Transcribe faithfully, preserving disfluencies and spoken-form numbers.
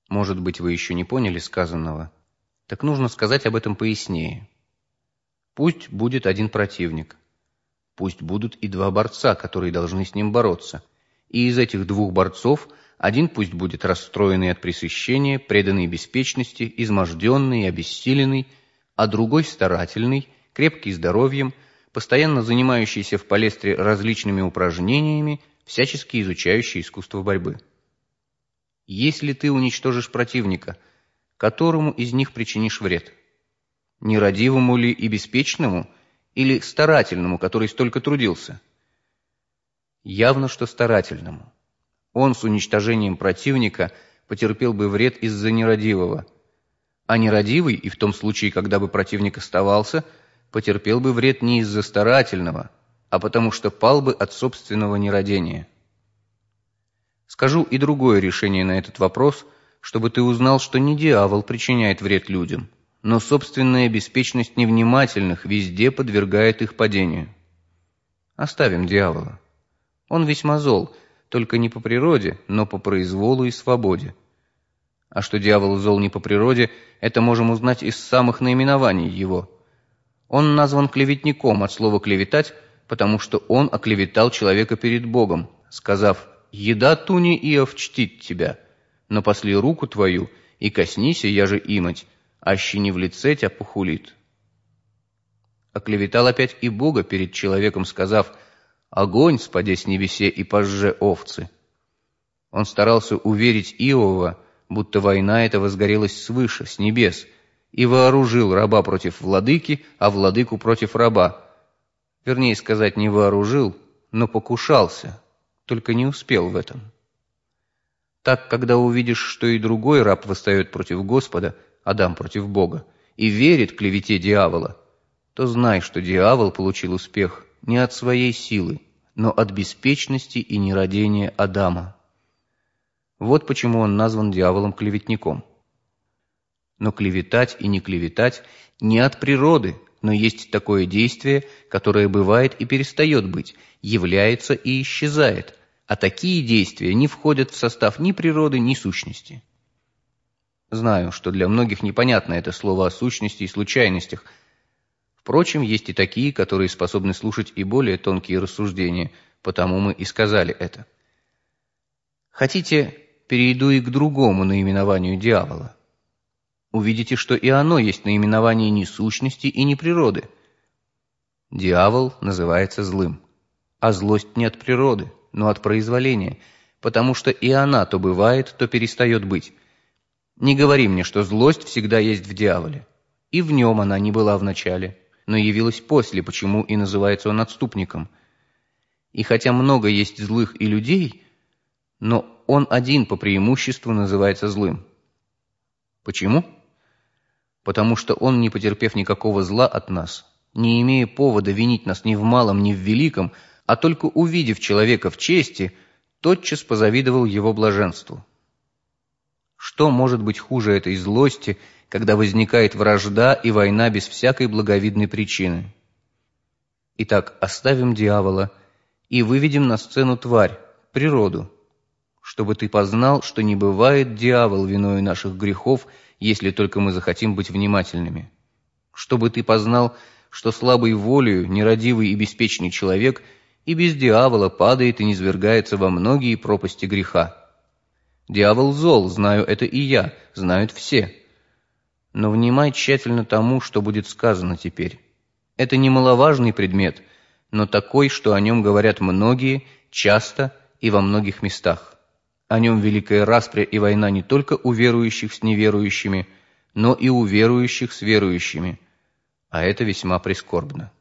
Может быть, вы еще не поняли сказанного? Так нужно сказать об этом пояснее. Пусть будет один противник. Пусть будут и два борца, которые должны с ним бороться. И из этих двух борцов один пусть будет расстроенный от пресыщения, преданный беспечности, изможденный и обессиленный, а другой старательный, крепкий здоровьем, постоянно занимающийся в палестре различными упражнениями, всячески изучающий искусство борьбы. Если ты уничтожишь противника, которому из них причинишь вред? Нерадивому ли и беспечному, или старательному, который столько трудился? Явно, что старательному. Он с уничтожением противника потерпел бы вред из-за нерадивого, а нерадивый, и в том случае, когда бы противник оставался, потерпел бы вред не из-за старательного, а потому что пал бы от собственного нерадения. Скажу и другое решение на этот вопрос, чтобы ты узнал, что не дьявол причиняет вред людям, но собственная беспечность невнимательных везде подвергает их падению. Оставим дьявола. Он весьма зол, только не по природе, но по произволу и свободе. А что дьявол зол не по природе, это можем узнать из самых наименований его. Он назван клеветником от слова «клеветать», потому что он оклеветал человека перед Богом, сказав: «Еда туни Иов чтит тебя, но посли руку твою, и коснися, я же имать, аще не в лице тебя похулит». Оклеветал опять и Бога перед человеком, сказав: «Огонь спаде с небесе и пожже овцы». Он старался уверить Иова, будто война эта возгорелась свыше, с небес, и вооружил раба против владыки, а владыку против раба. Вернее сказать, не вооружил, но покушался, только не успел в этом. Так, когда увидишь, что и другой раб восстает против Господа, Адам против Бога, и верит клевете дьявола, то знай, что дьявол получил успех не от своей силы, но от беспечности и нерадения Адама. Вот почему он назван дьяволом-клеветником. Но клеветать и не клеветать не от природы, но есть такое действие, которое бывает и перестает быть, является и исчезает, а такие действия не входят в состав ни природы, ни сущности. Знаю, что для многих непонятно это слово о сущности и случайностях. Впрочем, есть и такие, которые способны слушать и более тонкие рассуждения, потому мы и сказали это. Хотите, перейду и к другому наименованию дьявола. Увидите, что и оно есть наименование не сущности и не природы. Дьявол называется злым, а злость не от природы, но от произволения, потому что и она то бывает, то перестает быть. Не говори мне, что злость всегда есть в дьяволе. И в нем она не была в начале, но явилась после, почему и называется он отступником. И хотя много есть злых и людей, но он один по преимуществу называется злым. Почему? Потому что он, не потерпев никакого зла от нас, не имея повода винить нас ни в малом, ни в великом, а только увидев человека в чести, тотчас позавидовал его блаженству. Что может быть хуже этой злости, когда возникает вражда и война без всякой благовидной причины? Итак, оставим дьявола и выведем на сцену тварь, природу, чтобы ты познал, что не бывает дьявол виною наших грехов, если только мы захотим быть внимательными. Чтобы ты познал, что слабой волею, нерадивый и беспечный человек и без дьявола падает и низвергается во многие пропасти греха. Дьявол зол, знаю это и я, знают все. Но внимай тщательно тому, что будет сказано теперь. Это немаловажный предмет, но такой, что о нем говорят многие, часто и во многих местах. О нем великая распря и война не только у верующих с неверующими, но и у верующих с верующими, а это весьма прискорбно.